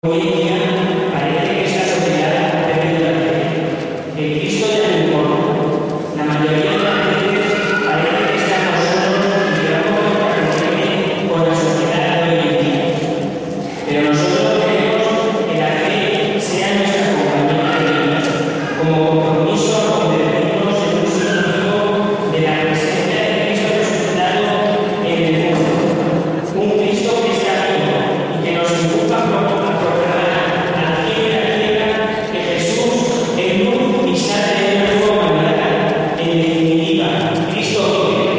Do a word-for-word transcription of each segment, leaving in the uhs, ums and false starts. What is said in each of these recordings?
Hoy en día parece que esta sociedad ha perdido la fe. El Cristo ya no importa. La mayoría de las veces parece que estamos solos y que vamos a conforme con la sociedad de hoy en día. Pero nosotros queremos que la fe sea nuestra compañía de vida, como compromiso a convertirnos en un sinónimo de la presencia de Cristo resucitado en el mundo. Un Cristo que está vivo y que nos empuja a proclamar al cielo y a la tierra que Jesús es luz y sal de una nueva humanidad. En definitiva, Cristo vive.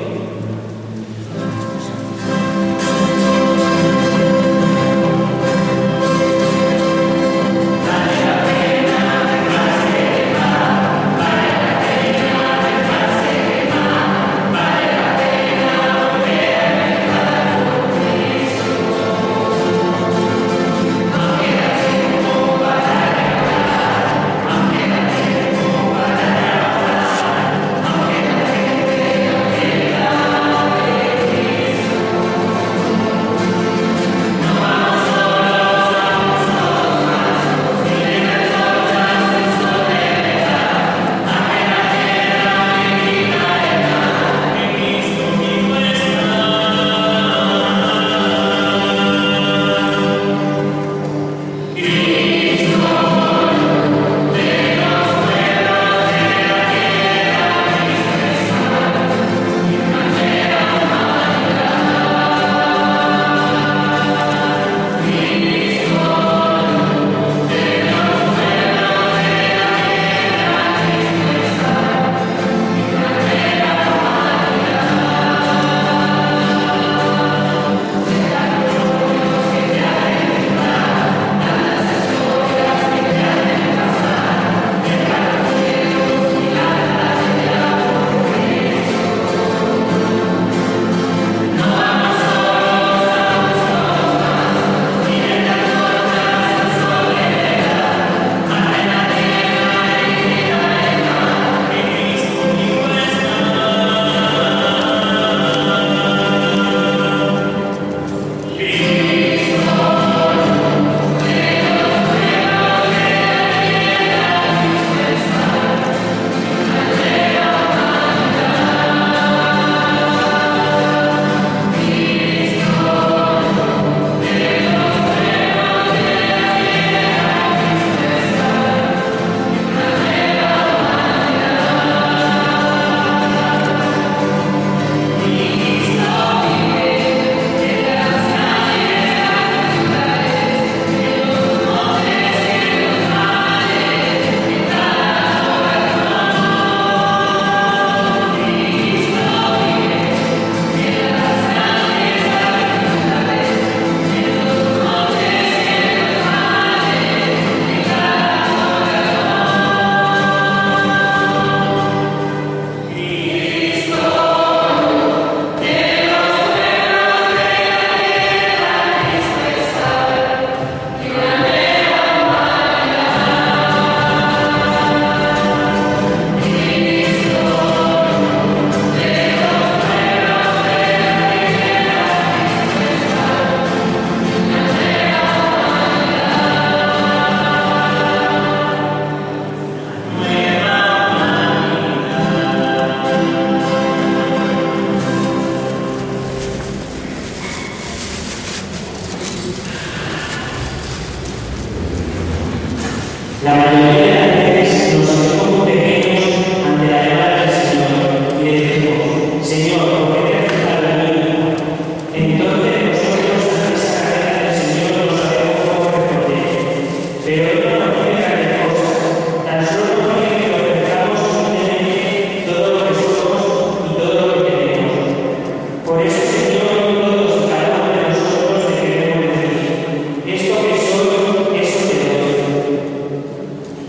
La mayoría de las veces nos sentimos pequeños ante la llamada del Señor y le decimos: Señor, ¿por qué te has dejado de mí? Entonces nosotros ante esa carrera del Señor no sabemos cómo responder. Pero Él no nos pide grandes cosas, tan solo nos pide que le ofrezcamos humildemente todo lo que somos y todo lo que tenemos. Por eso, Señor, todos y cada uno de nosotros te queremos decir: esto que soy, eso te doy.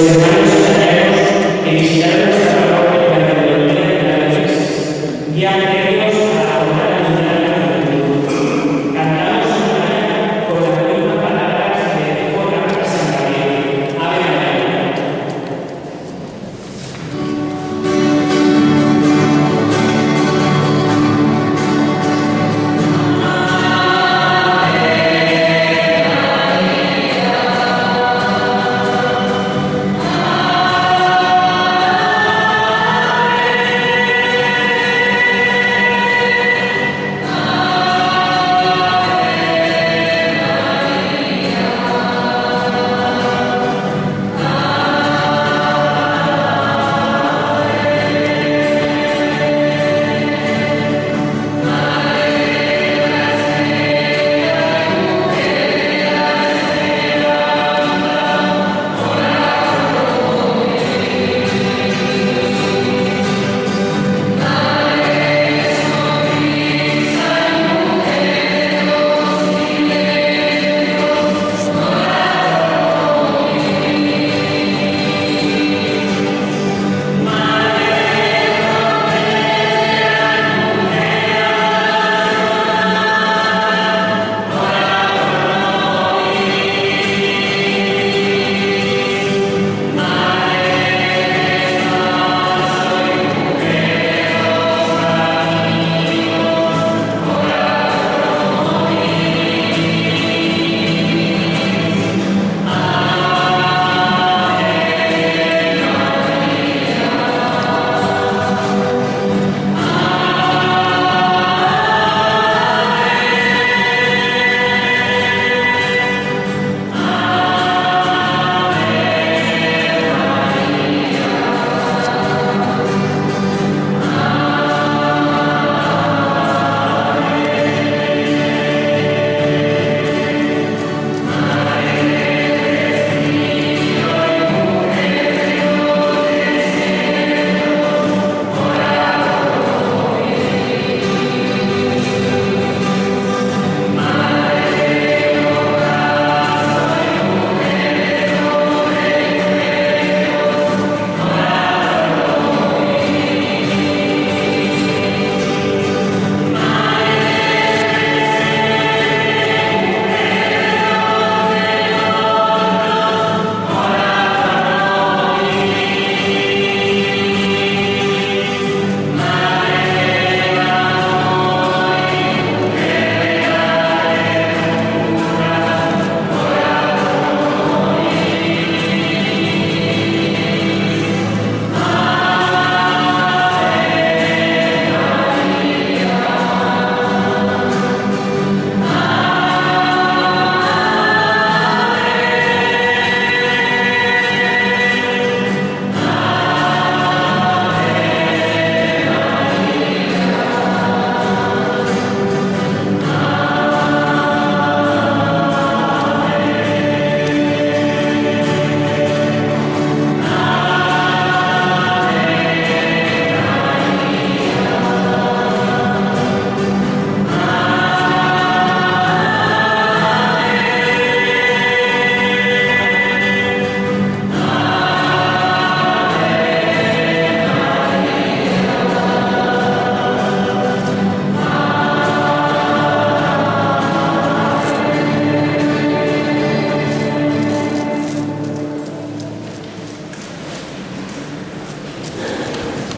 hermanos extranjeros que visitaron